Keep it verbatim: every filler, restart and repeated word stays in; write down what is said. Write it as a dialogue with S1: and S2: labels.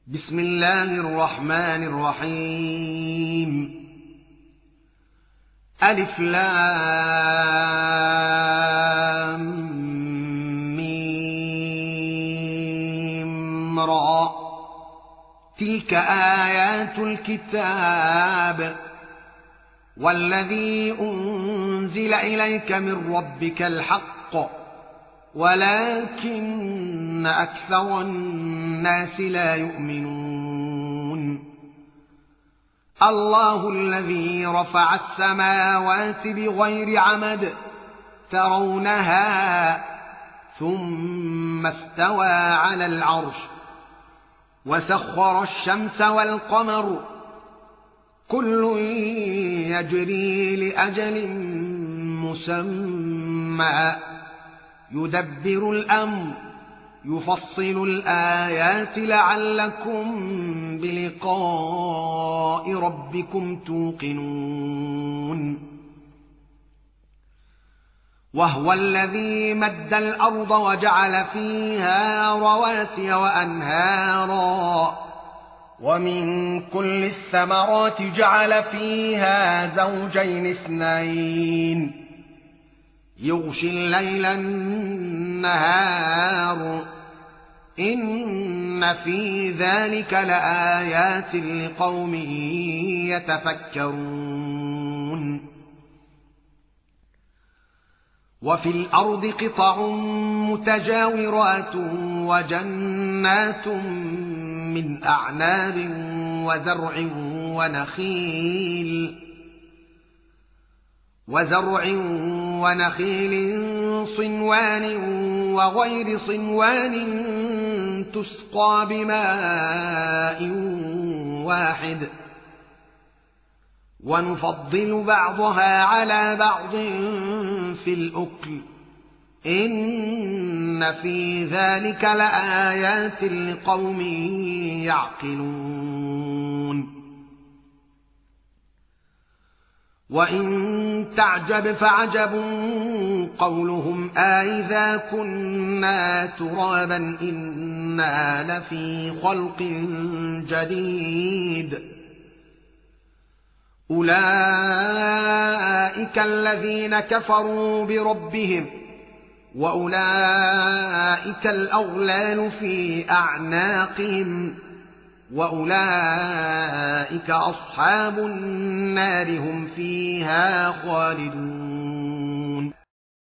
S1: بسم الله الرحمن الرحيم. ألف لام ميم را. تلك آيات الكتاب والذي أنزل إليك من ربك الحق ولكن أكثر الناس لا يؤمنون. الله الذي رفع السماوات بغير عمد ترونها ثم استوى على العرش وسخر الشمس والقمر كل يجري لأجل مسمى يدبر الأمر يفصل الآيات لعلكم بلقاء ربكم توقنون. وهو الذي مد الأرض وجعل فيها رواسي وأنهارا ومن كل الثمرات جعل فيها زوجين اثنين يغشي الليل النهار إن في ذلك لآيات لقوم يتفكرون. وفي الأرض قطع متجاورات وجنات من أعناب وزرع ونخيل وزرع ونخيل صنوان وغير صنوان تسقى بماء واحد ونفضل بعضها على بعض في الأكل إن في ذلك لآيات لقوم يعقلون. وإن تعجب فعجب قولهم أإذا كنا ترابا إنا لفي خلق جديد. أولئك الذين كفروا بربهم وأولئك الأغلال في أعناقهم وأولئك أصحاب النار هم فيها خالدون.